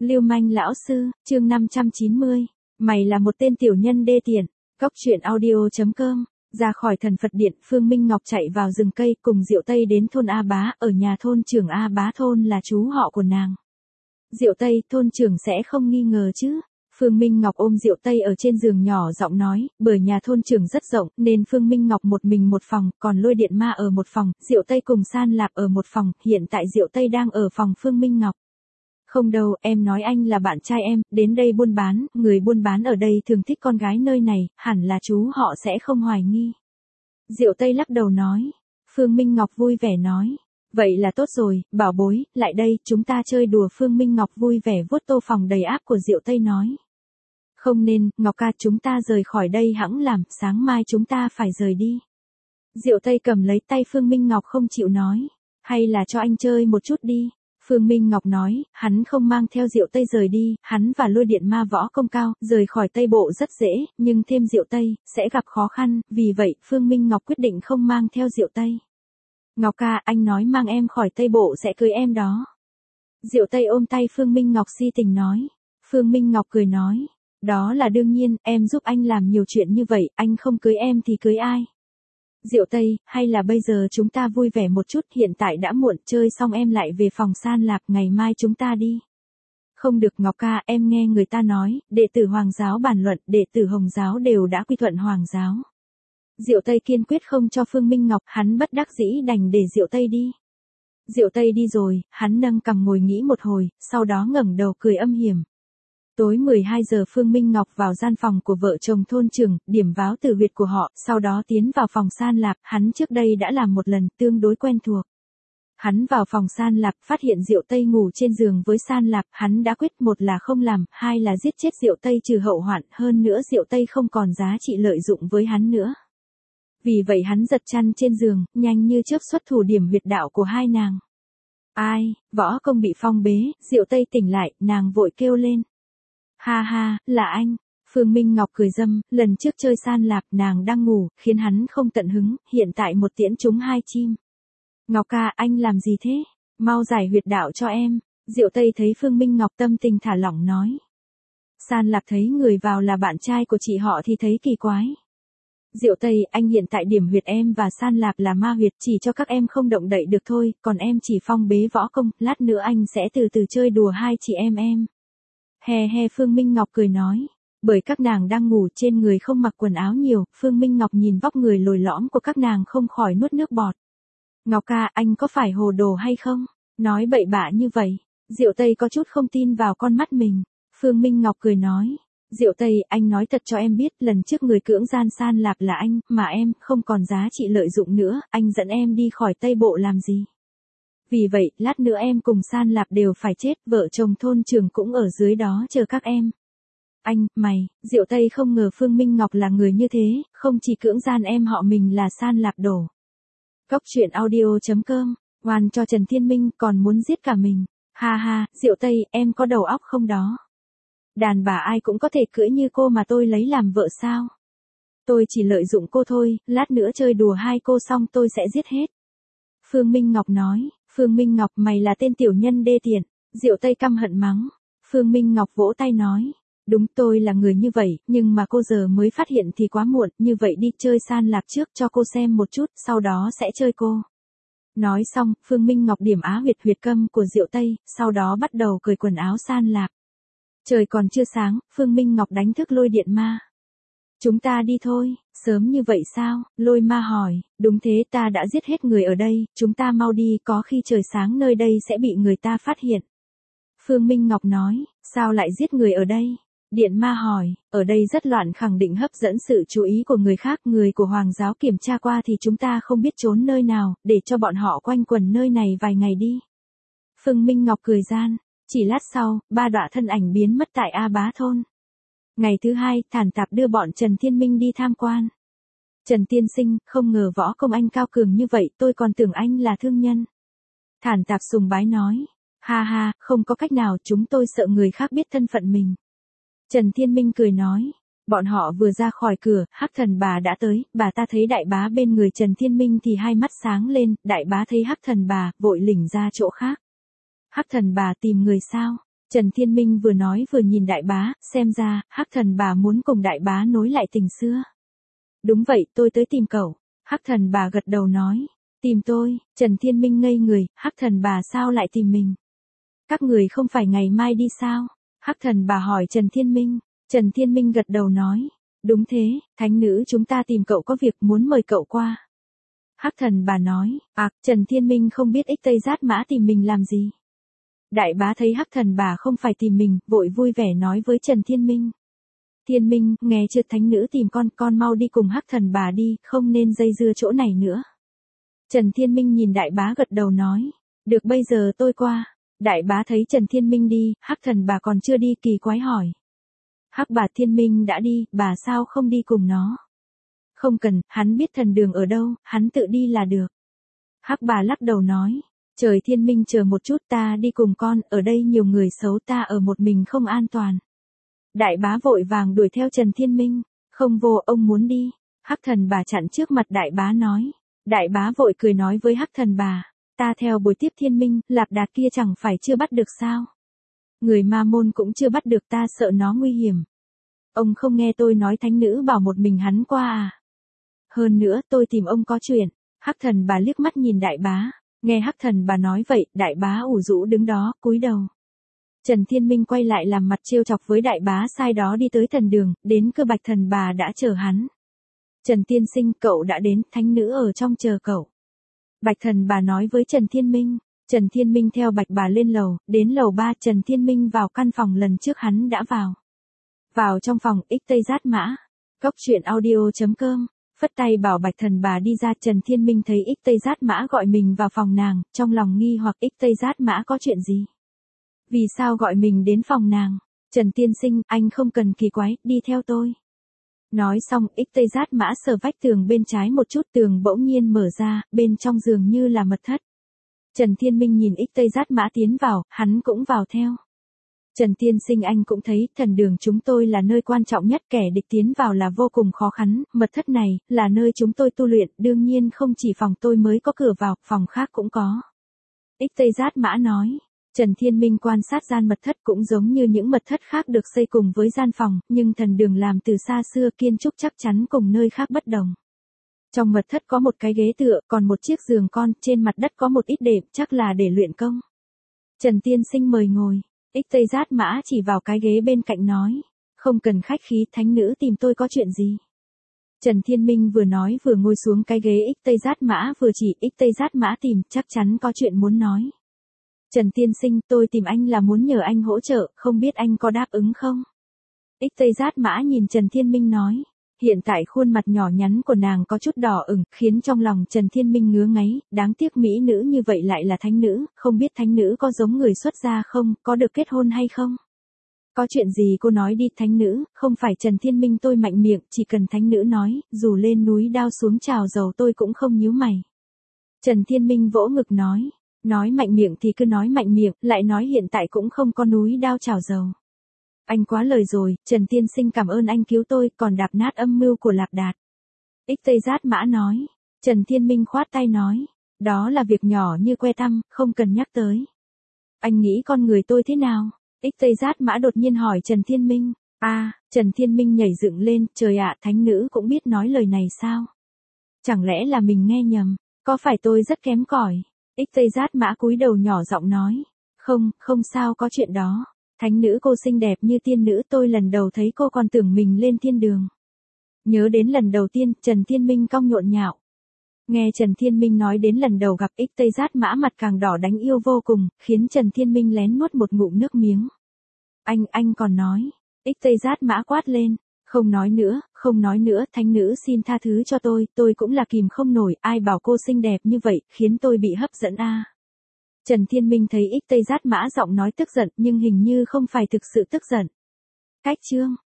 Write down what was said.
Lưu manh lão sư, chương 590. Mày là một tên tiểu nhân đê tiện. Cóc truyện audio.com. Ra khỏi thần Phật điện, Phương Minh Ngọc chạy vào rừng cây cùng Diệu Tây đến thôn A Bá, ở nhà thôn trưởng A Bá, thôn là chú họ của nàng. Diệu Tây, thôn trưởng sẽ không nghi ngờ chứ? Phương Minh Ngọc ôm Diệu Tây ở trên giường nhỏ giọng nói, bởi nhà thôn trưởng rất rộng, nên Phương Minh Ngọc một mình một phòng, còn Lôi Điện Ma ở một phòng, Diệu Tây cùng San Lạp ở một phòng, hiện tại Diệu Tây đang ở phòng Phương Minh Ngọc. Không đâu, em nói anh là bạn trai em, đến đây buôn bán, người buôn bán ở đây thường thích con gái nơi này, hẳn là chú họ sẽ không hoài nghi. Diệu Tây lắc đầu nói. Phương Minh Ngọc vui vẻ nói. Vậy là tốt rồi, bảo bối, lại đây, chúng ta chơi đùa. Phương Minh Ngọc vui vẻ vuốt tô phòng đầy áp của Diệu Tây nói. Không nên, Ngọc ca, chúng ta rời khỏi đây hẵng làm, sáng mai chúng ta phải rời đi. Diệu Tây cầm lấy tay Phương Minh Ngọc không chịu nói. Hay là cho anh chơi một chút đi. Phương Minh Ngọc nói, hắn không mang theo Diệu Tây rời đi, hắn và Lôi Điện Ma võ công cao, rời khỏi Tây Bộ rất dễ, nhưng thêm Diệu Tây, sẽ gặp khó khăn, vì vậy, Phương Minh Ngọc quyết định không mang theo Diệu Tây. Ngọc ca, anh nói mang em khỏi Tây Bộ sẽ cưới em đó. Diệu Tây ôm tay Phương Minh Ngọc si tình nói. Phương Minh Ngọc cười nói, đó là đương nhiên, em giúp anh làm nhiều chuyện như vậy, anh không cưới em thì cưới ai? Diệu Tây, hay là bây giờ chúng ta vui vẻ một chút, hiện tại đã muộn, chơi xong em lại về phòng San Lạp, ngày mai chúng ta đi. Không được Ngọc ca, em nghe người ta nói, đệ tử Hoàng giáo bàn luận, đệ tử Hồng giáo đều đã quy thuận Hoàng giáo. Diệu Tây kiên quyết không cho Phương Minh Ngọc, hắn bất đắc dĩ đành để Diệu Tây đi. Diệu Tây đi rồi, hắn nâng cằm ngồi nghĩ một hồi, sau đó ngẩng đầu cười âm hiểm. Tối 12 giờ Phương Minh Ngọc vào gian phòng của vợ chồng thôn trưởng, điểm váo tử huyệt của họ, sau đó tiến vào phòng San Lạp, hắn trước đây đã làm một lần, tương đối quen thuộc. Hắn vào phòng San Lạp, phát hiện Diệu Tây ngủ trên giường với San Lạp, hắn đã quyết, một là không làm, hai là giết chết Diệu Tây trừ hậu hoạn, hơn nữa Diệu Tây không còn giá trị lợi dụng với hắn nữa. Vì vậy hắn giật chăn trên giường, nhanh như chớp xuất thủ điểm huyệt đạo của hai nàng. Ai, võ công bị phong bế, Diệu Tây tỉnh lại, nàng vội kêu lên. Ha ha, là anh. Phương Minh Ngọc cười râm, lần trước chơi San Lạp nàng đang ngủ, khiến hắn không tận hứng, hiện tại một tiễn trúng hai chim. Ngọc ca, anh làm gì thế? Mau giải huyệt đạo cho em. Diệu Tây thấy Phương Minh Ngọc tâm tình thả lỏng nói. San Lạp thấy người vào là bạn trai của chị họ thì thấy kỳ quái. Diệu Tây, anh hiện tại điểm huyệt em và San Lạp là ma huyệt, chỉ cho các em không động đậy được thôi, còn em chỉ phong bế võ công, lát nữa anh sẽ từ từ chơi đùa hai chị em. He he, Phương Minh Ngọc cười nói. Bởi các nàng đang ngủ trên người không mặc quần áo nhiều, Phương Minh Ngọc nhìn vóc người lồi lõm của các nàng không khỏi nuốt nước bọt. Ngọc ca, anh có phải hồ đồ hay không? Nói bậy bạ như vậy. Diệu Tây có chút không tin vào con mắt mình. Phương Minh Ngọc cười nói. Diệu Tây, anh nói thật cho em biết, lần trước người cưỡng gian San Lạp là anh, mà em không còn giá trị lợi dụng nữa, anh dẫn em đi khỏi Tây Bộ làm gì? Vì vậy, lát nữa em cùng San Lạp đều phải chết, vợ chồng thôn trưởng cũng ở dưới đó chờ các em. Anh, mày, Diệu Tây không ngờ Phương Minh Ngọc là người như thế, không chỉ cưỡng gian em họ mình là San Lạp đổ. Cóc truyện audio.com, oan cho Trần Thiên Minh còn muốn giết cả mình. Ha ha, Diệu Tây, em có đầu óc không đó? Đàn bà ai cũng có thể cưỡi như cô mà tôi lấy làm vợ sao? Tôi chỉ lợi dụng cô thôi, lát nữa chơi đùa hai cô xong tôi sẽ giết hết. Phương Minh Ngọc nói. Phương Minh Ngọc, mày là tên tiểu nhân đê tiện. Diệu Tây căm hận mắng. Phương Minh Ngọc vỗ tay nói. Đúng, tôi là người như vậy, nhưng mà cô giờ mới phát hiện thì quá muộn, như vậy đi chơi San Lạp trước cho cô xem một chút, sau đó sẽ chơi cô. Nói xong, Phương Minh Ngọc điểm á huyệt câm của Diệu Tây, sau đó bắt đầu cởi quần áo San Lạp. Trời còn chưa sáng, Phương Minh Ngọc đánh thức Lôi Điện Ma. Chúng ta đi thôi, sớm như vậy sao? Lôi Ma hỏi, đúng thế, ta đã giết hết người ở đây, chúng ta mau đi, có khi trời sáng nơi đây sẽ bị người ta phát hiện. Phương Minh Ngọc nói, sao lại giết người ở đây? Điện Ma hỏi, ở đây rất loạn, khẳng định hấp dẫn sự chú ý của người khác, người của Hoàng giáo kiểm tra qua thì chúng ta không biết trốn nơi nào, để cho bọn họ quanh quẩn nơi này vài ngày đi. Phương Minh Ngọc cười gian, chỉ lát sau, ba đọa thân ảnh biến mất tại A Bá thôn. Ngày thứ hai, Thản Tạp đưa bọn Trần Thiên Minh đi tham quan. Trần tiên sinh, không ngờ võ công anh cao cường như vậy, tôi còn tưởng anh là thương nhân. Thản Tạp sùng bái nói. Ha ha, không có cách nào, chúng tôi sợ người khác biết thân phận mình. Trần Thiên Minh cười nói. Bọn họ vừa ra khỏi cửa, Hắc Thần Bà đã tới, bà ta thấy đại bá bên người Trần Thiên Minh thì hai mắt sáng lên, đại bá thấy Hắc Thần Bà, vội lỉnh ra chỗ khác. Hắc Thần Bà tìm người sao? Trần Thiên Minh vừa nói vừa nhìn đại bá, xem ra, Hắc Thần bà muốn cùng đại bá nối lại tình xưa. Đúng vậy, tôi tới tìm cậu. Hắc Thần bà gật đầu nói. Tìm tôi, Trần Thiên Minh ngây người, Hắc Thần bà sao lại tìm mình? Các người không phải ngày mai đi sao? Hắc Thần bà hỏi Trần Thiên Minh. Trần Thiên Minh gật đầu nói. Đúng thế, thánh nữ chúng ta tìm cậu có việc muốn mời cậu qua. Hắc Thần bà nói. Trần Thiên Minh không biết Ích Tây Giát Mã tìm mình làm gì. Đại bá thấy Hắc Thần bà không phải tìm mình, vội vui vẻ nói với Trần Thiên Minh. Thiên Minh, nghe chưa, thánh nữ tìm con mau đi cùng Hắc Thần bà đi, không nên dây dưa chỗ này nữa. Trần Thiên Minh nhìn đại bá gật đầu nói. Được, bây giờ tôi qua. Đại bá thấy Trần Thiên Minh đi, Hắc Thần bà còn chưa đi, kỳ quái hỏi. Hắc bà, Thiên Minh đã đi, bà sao không đi cùng nó? Không cần, hắn biết thần đường ở đâu, hắn tự đi là được. Hắc bà lắc đầu nói. Trời, Thiên Minh chờ một chút, ta đi cùng con, ở đây nhiều người xấu, ta ở một mình không an toàn. Đại bá vội vàng đuổi theo Trần Thiên Minh. Không vô, ông muốn đi. Hắc Thần bà chặn trước mặt đại bá nói. Đại bá vội cười nói với Hắc Thần bà. Ta theo buổi tiếp Thiên Minh, Lạc Đạt kia chẳng phải chưa bắt được sao? Người Ma Môn cũng chưa bắt được, ta sợ nó nguy hiểm. Ông không nghe tôi nói thánh nữ bảo một mình hắn qua à? Hơn nữa tôi tìm ông có chuyện. Hắc Thần bà liếc mắt nhìn đại bá. Nghe Hắc Thần bà nói vậy, đại bá ủ rũ đứng đó, cúi đầu. Trần Thiên Minh quay lại làm mặt trêu chọc với đại bá, sai đó đi tới thần đường, đến cửa Bạch Thần bà đã chờ hắn. Trần tiên sinh, cậu đã đến, thánh nữ ở trong chờ cậu. Bạch Thần bà nói với Trần Thiên Minh. Trần Thiên Minh theo Bạch bà lên lầu, đến lầu 3, Trần Thiên Minh vào căn phòng lần trước hắn đã vào. Vào trong phòng, Ích Tây Giát Mã. Cốc truyện audio.com. Phất tay bảo Bạch Thần bà đi ra. Trần Thiên Minh thấy Ích Tây Giát Mã gọi mình vào phòng nàng, trong lòng nghi hoặc Ích Tây Giát Mã có chuyện gì? Vì sao gọi mình đến phòng nàng? Trần tiên sinh, anh không cần kỳ quái, đi theo tôi. Nói xong, Ích Tây Giát Mã sờ vách tường bên trái một chút, tường bỗng nhiên mở ra, bên trong giường như là mật thất. Trần Thiên Minh nhìn Ích Tây Giát Mã tiến vào, hắn cũng vào theo. Trần tiên sinh, anh cũng thấy, thần đường chúng tôi là nơi quan trọng nhất, kẻ địch tiến vào là vô cùng khó khăn, mật thất này, là nơi chúng tôi tu luyện, đương nhiên không chỉ phòng tôi mới có cửa vào, phòng khác cũng có. Ích Tây Giát Mã nói. Trần Thiên Minh quan sát gian mật thất cũng giống như những mật thất khác được xây cùng với gian phòng, nhưng thần đường làm từ xa xưa, kiến trúc chắc chắn cùng nơi khác bất đồng. Trong mật thất có một cái ghế tựa, còn một chiếc giường con, trên mặt đất có một ít đệm, chắc là để luyện công. Trần tiên sinh mời ngồi. Ích Tây Giát Mã chỉ vào cái ghế bên cạnh nói. Không cần khách khí, thánh nữ tìm tôi có chuyện gì? Trần Thiên Minh vừa nói vừa ngồi xuống cái ghế Ích Tây Giát Mã vừa chỉ. Ích Tây Giát Mã tìm, chắc chắn có chuyện muốn nói. Trần tiên sinh, tôi tìm anh là muốn nhờ anh hỗ trợ, không biết anh có đáp ứng không? Ích Tây Giát Mã nhìn Trần Thiên Minh nói. Hiện tại khuôn mặt nhỏ nhắn của nàng có chút đỏ ửng, khiến trong lòng Trần Thiên Minh ngứa ngáy, đáng tiếc mỹ nữ như vậy lại là thánh nữ, không biết thánh nữ có giống người xuất gia không, có được kết hôn hay không? Có chuyện gì cô nói đi, thánh nữ, không phải Trần Thiên Minh tôi mạnh miệng, chỉ cần thánh nữ nói, dù lên núi đao xuống trào dầu tôi cũng không nhíu mày. Trần Thiên Minh vỗ ngực nói. Nói mạnh miệng thì cứ nói mạnh miệng, lại nói hiện tại cũng không có núi đao chảo dầu. Anh quá lời rồi, Trần tiên sinh cảm ơn anh cứu tôi, còn đạp nát âm mưu của Lạc Đạt. Ích Tây Giát Mã nói. Trần Thiên Minh khoát tay nói. Đó là việc nhỏ như que tăm, không cần nhắc tới. Anh nghĩ con người tôi thế nào? Ích Tây Giát Mã đột nhiên hỏi Trần Thiên Minh. Trần Thiên Minh nhảy dựng lên, trời ạ, thánh nữ cũng biết nói lời này sao? Chẳng lẽ là mình nghe nhầm, có phải tôi rất kém cỏi? Ích Tây Giát Mã cúi đầu nhỏ giọng nói. Không sao, có chuyện đó. Thánh nữ cô xinh đẹp như tiên nữ, tôi lần đầu thấy cô còn tưởng mình lên thiên đường. Nhớ đến lần đầu tiên, Trần Thiên Minh cong nhộn nhạo. Nghe Trần Thiên Minh nói đến lần đầu gặp, Ích Tây Giát Mã mặt càng đỏ đánh yêu vô cùng, khiến Trần Thiên Minh lén nuốt một ngụm nước miếng. Anh còn nói. Ích Tây Giát Mã quát lên. Không nói nữa, thánh nữ xin tha thứ cho tôi cũng là kìm không nổi, ai bảo cô xinh đẹp như vậy, khiến tôi bị hấp dẫn a. Trần Thiên Minh thấy Ích Tây Giát Mã giọng nói tức giận, nhưng hình như không phải thực sự tức giận. Cách chương.